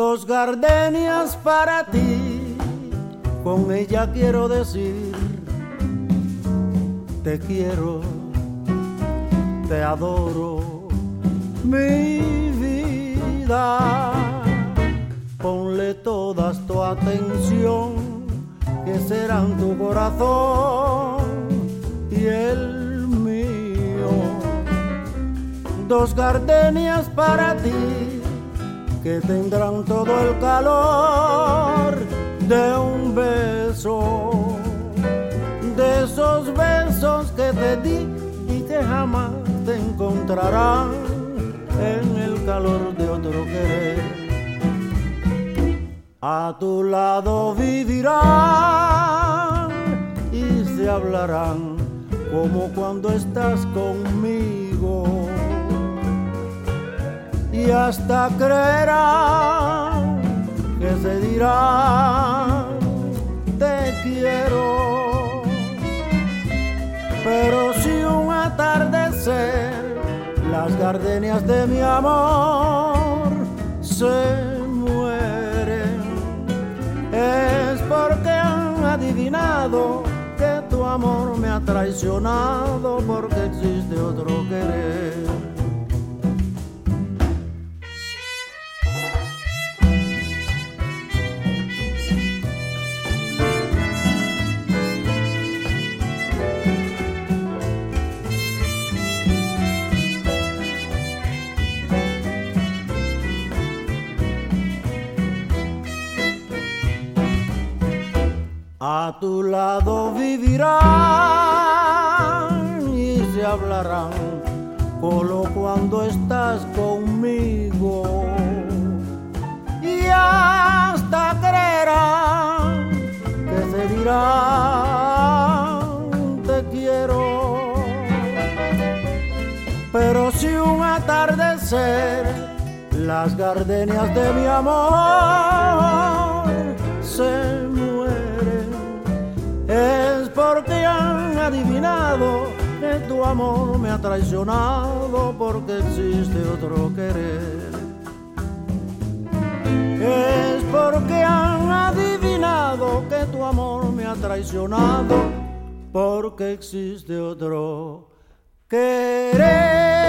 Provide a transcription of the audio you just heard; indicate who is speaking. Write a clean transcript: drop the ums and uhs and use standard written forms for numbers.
Speaker 1: Dos gardenias para ti, con ella quiero decir te quiero, te adoro, mi vida. Ponle toda tu atención, que serán tu corazón y el mío. Dos gardenias para ti, que tendrán todo el calor de un beso, de esos besos que te di y que jamás te encontrarán en el calor de otro querer. A tu lado vivirán y se hablarán como cuando estás conmigo, y hasta creerán que se dirán te quiero. Pero si un atardecer las gardenias de mi amor se mueren, es porque han adivinado que tu amor me ha traicionado, porque existe otro querer. A tu lado vivirán y se hablarán solo cuando estás conmigo, y hasta creerán que se dirán te quiero. Pero si un atardecer las gardenias de mi amor se mueren, es porque han adivinado que tu amor me ha traicionado, porque existe otro querer. Es porque han adivinado que tu amor me ha traicionado, porque existe otro querer.